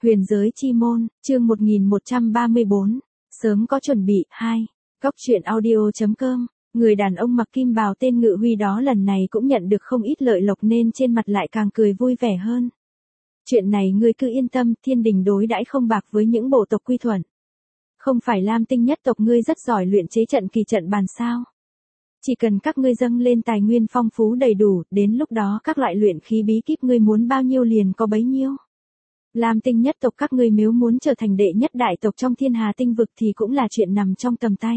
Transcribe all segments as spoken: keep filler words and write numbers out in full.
Huyền giới chi môn, chương một nghìn một trăm ba mươi bốn. Sớm có chuẩn bị, hai. Góc truyện audio.com. Người đàn ông mặc kim bào tên Ngự Huy đó lần này cũng nhận được không ít lợi lộc nên trên mặt lại càng cười vui vẻ hơn. Chuyện này ngươi cứ yên tâm, thiên đình đối đãi không bạc với những bộ tộc quy thuận. Không phải Lam Tinh nhất tộc ngươi rất giỏi luyện chế trận kỳ trận bàn sao? Chỉ cần các ngươi dâng lên tài nguyên phong phú đầy đủ, đến lúc đó các loại luyện khí bí kíp ngươi muốn bao nhiêu liền có bấy nhiêu. Lam Tinh nhất tộc các ngươi nếu muốn trở thành đệ nhất đại tộc trong thiên hà tinh vực thì cũng là chuyện nằm trong tầm tay.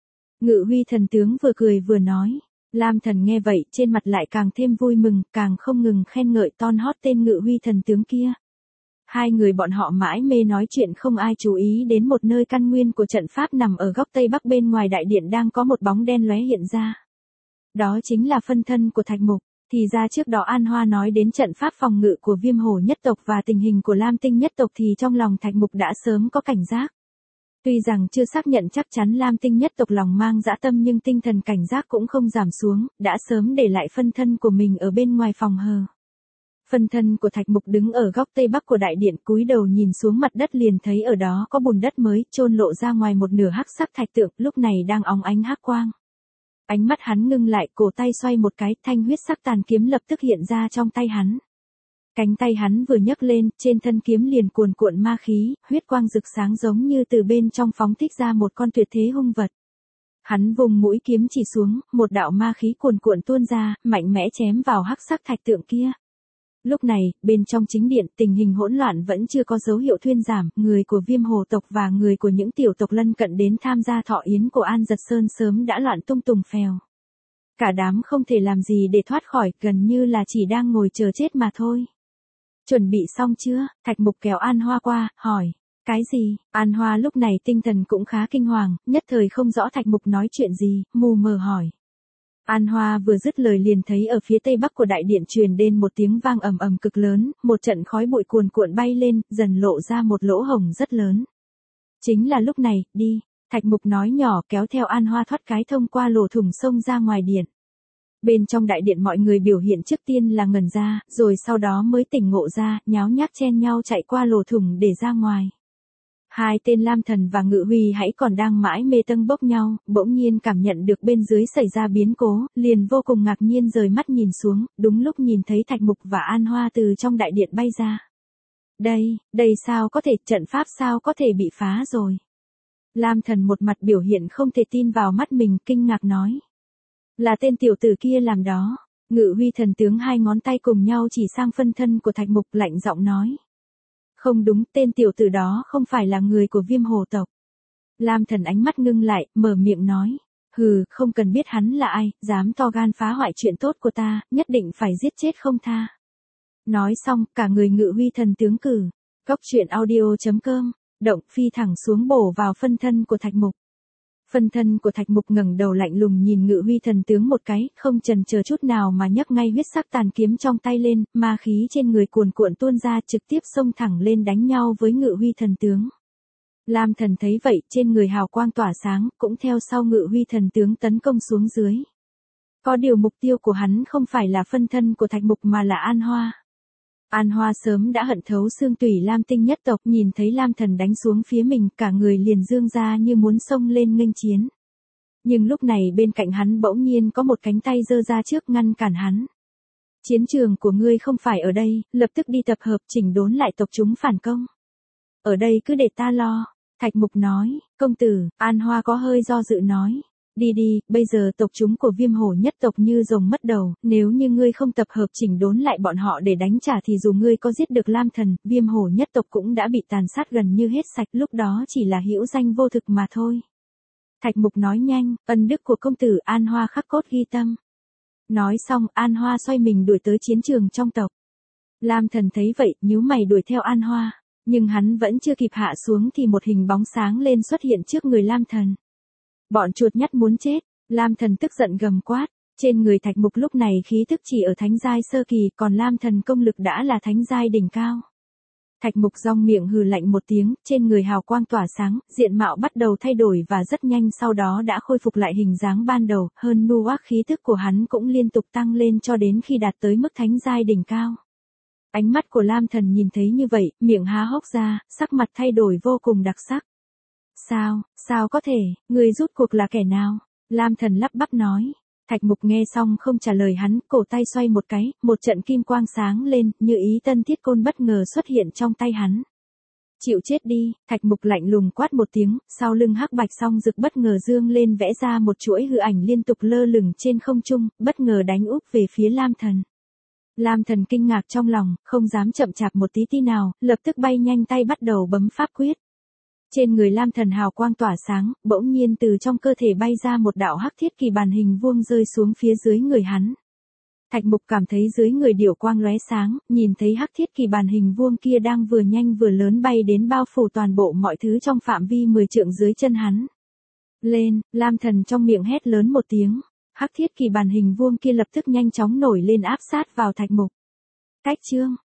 Ngự Huy thần tướng vừa cười vừa nói. Lam thần nghe vậy trên mặt lại càng thêm vui mừng, càng không ngừng khen ngợi ton hót tên Ngự Huy thần tướng kia. Hai người bọn họ mãi mê nói chuyện không ai chú ý đến một nơi căn nguyên của trận pháp nằm ở góc tây bắc bên ngoài đại điện đang có một bóng đen lóe hiện ra. Đó chính là phân thân của Thạch Mục. Thì ra trước đó An Hoa nói đến trận pháp phòng ngự của Viêm Hổ nhất tộc và tình hình của Lam Tinh nhất tộc thì trong lòng Thạch Mục đã sớm có cảnh giác. Tuy rằng chưa xác nhận chắc chắn Lam Tinh nhất tộc lòng mang dã tâm nhưng tinh thần cảnh giác cũng không giảm xuống, đã sớm để lại phân thân của mình ở bên ngoài phòng hờ. Phân thân của Thạch Mục đứng ở góc tây bắc của đại điện, cúi đầu nhìn xuống mặt đất liền thấy ở đó có bùn đất mới chôn lộ ra ngoài một nửa hắc sắc thạch tượng, lúc này đang óng ánh hắc quang. Ánh mắt hắn ngưng lại, cổ tay xoay một cái, thanh huyết sắc tàn kiếm lập tức hiện ra trong tay hắn. Cánh tay hắn vừa nhấc lên, trên thân kiếm liền cuồn cuộn ma khí, huyết quang rực sáng giống như từ bên trong phóng thích ra một con tuyệt thế hung vật. Hắn vùng mũi kiếm chỉ xuống, một đạo ma khí cuồn cuộn tuôn ra, mạnh mẽ chém vào hắc sắc thạch tượng kia. Lúc này, bên trong chính điện, tình hình hỗn loạn vẫn chưa có dấu hiệu thuyên giảm, người của Viêm Hồ tộc và người của những tiểu tộc lân cận đến tham gia thọ yến của An Giật Sơn sớm đã loạn tung tùng phèo. Cả đám không thể làm gì để thoát khỏi, gần như là chỉ đang ngồi chờ chết mà thôi. Chuẩn bị xong chưa? Thạch Mục kéo An Hoa qua, hỏi. Cái gì? An Hoa lúc này tinh thần cũng khá kinh hoàng, nhất thời không rõ Thạch Mục nói chuyện gì, mù mờ hỏi. An Hoa vừa dứt lời liền thấy ở phía tây bắc của đại điện truyền đến một tiếng vang ầm ầm cực lớn, một trận khói bụi cuồn cuộn bay lên, dần lộ ra một lỗ hổng rất lớn. Chính là lúc này, đi, Thạch Mục nói nhỏ kéo theo An Hoa thoát cái thông qua lỗ thủng xông ra ngoài điện. Bên trong đại điện mọi người biểu hiện trước tiên là ngẩn ra, rồi sau đó mới tỉnh ngộ ra, nháo nhác chen nhau chạy qua lỗ thủng để ra ngoài. Hai tên Lam Thần và Ngự Huy hãy còn đang mãi mê tâng bốc nhau, bỗng nhiên cảm nhận được bên dưới xảy ra biến cố, liền vô cùng ngạc nhiên rời mắt nhìn xuống, đúng lúc nhìn thấy Thạch Mục và An Hoa từ trong đại điện bay ra. Đây, đây sao có thể, trận pháp sao có thể bị phá rồi. Lam Thần một mặt biểu hiện không thể tin vào mắt mình, kinh ngạc nói. Là tên tiểu tử kia làm đó. Ngự Huy thần tướng hai ngón tay cùng nhau chỉ sang phân thân của Thạch Mục, lạnh giọng nói. Không đúng, tên tiểu tử đó không phải là người của Viêm Hồ tộc. Lam Thần ánh mắt ngưng lại, mở miệng nói. Hừ, không cần biết hắn là ai, dám to gan phá hoại chuyện tốt của ta, nhất định phải giết chết không tha. Nói xong, cả người Ngự Huy thần tướng cử. Góc truyện audio.com. Động phi thẳng xuống bổ vào phân thân của Thạch Mục. Phân thân của Thạch Mục ngẩng đầu lạnh lùng nhìn Ngự Huy thần tướng một cái, không chần chờ chút nào mà nhấc ngay huyết sắc tàn kiếm trong tay lên, ma khí trên người cuồn cuộn tuôn ra trực tiếp xông thẳng lên đánh nhau với Ngự Huy thần tướng. Lam Thần thấy vậy, trên người hào quang tỏa sáng, cũng theo sau Ngự Huy thần tướng tấn công xuống dưới. Có điều mục tiêu của hắn không phải là phân thân của Thạch Mục mà là An Hoa. An Hoa sớm đã hận thấu xương tủy Lam Tinh nhất tộc, nhìn thấy Lam Thần đánh xuống phía mình, cả người liền dương ra như muốn xông lên nghênh chiến. Nhưng lúc này bên cạnh hắn bỗng nhiên có một cánh tay giơ ra trước ngăn cản hắn. Chiến trường của ngươi không phải ở đây, lập tức đi tập hợp chỉnh đốn lại tộc chúng phản công. Ở đây cứ để ta lo. Thạch Mục nói. Công tử. An Hoa có hơi do dự nói. Đi đi, bây giờ tộc chúng của Viêm Hổ nhất tộc như rồng mất đầu, nếu như ngươi không tập hợp chỉnh đốn lại bọn họ để đánh trả thì dù ngươi có giết được Lam Thần, Viêm Hổ nhất tộc cũng đã bị tàn sát gần như hết sạch, lúc đó chỉ là hữu danh vô thực mà thôi. Thạch Mục nói nhanh, ân đức của công tử An Hoa khắc cốt ghi tâm. Nói xong, An Hoa xoay mình đuổi tới chiến trường trong tộc. Lam Thần thấy vậy, nhíu mày đuổi theo An Hoa, nhưng hắn vẫn chưa kịp hạ xuống thì một hình bóng sáng lên xuất hiện trước người Lam Thần. Bọn chuột nhắt muốn chết, Lam Thần tức giận gầm quát, trên người Thạch Mục lúc này khí tức chỉ ở thánh giai sơ kỳ, còn Lam Thần công lực đã là thánh giai đỉnh cao. Thạch Mục rong miệng hừ lạnh một tiếng, trên người hào quang tỏa sáng, diện mạo bắt đầu thay đổi và rất nhanh sau đó đã khôi phục lại hình dáng ban đầu, hơn nu ác khí tức của hắn cũng liên tục tăng lên cho đến khi đạt tới mức thánh giai đỉnh cao. Ánh mắt của Lam Thần nhìn thấy như vậy, miệng há hốc ra, sắc mặt thay đổi vô cùng đặc sắc. Sao, sao có thể, người rút cuộc là kẻ nào? Lam Thần lắp bắp nói. Thạch Mục nghe xong không trả lời hắn, cổ tay xoay một cái, một trận kim quang sáng lên, như ý tân thiết côn bất ngờ xuất hiện trong tay hắn. Chịu chết đi, Thạch Mục lạnh lùng quát một tiếng, sau lưng hắc bạch song rực bất ngờ dương lên vẽ ra một chuỗi hư ảnh liên tục lơ lửng trên không trung, bất ngờ đánh úp về phía Lam Thần. Lam Thần kinh ngạc trong lòng, không dám chậm chạp một tí tí nào, lập tức bay nhanh tay bắt đầu bấm pháp quyết. Trên người Lam Thần hào quang tỏa sáng, bỗng nhiên từ trong cơ thể bay ra một đạo hắc thiết kỳ bàn hình vuông rơi xuống phía dưới người hắn. Thạch Mục cảm thấy dưới người điểu quang lóe sáng, nhìn thấy hắc thiết kỳ bàn hình vuông kia đang vừa nhanh vừa lớn bay đến bao phủ toàn bộ mọi thứ trong phạm vi mười trượng dưới chân hắn. Lên, Lam Thần trong miệng hét lớn một tiếng, hắc thiết kỳ bàn hình vuông kia lập tức nhanh chóng nổi lên áp sát vào Thạch Mục. Cách chương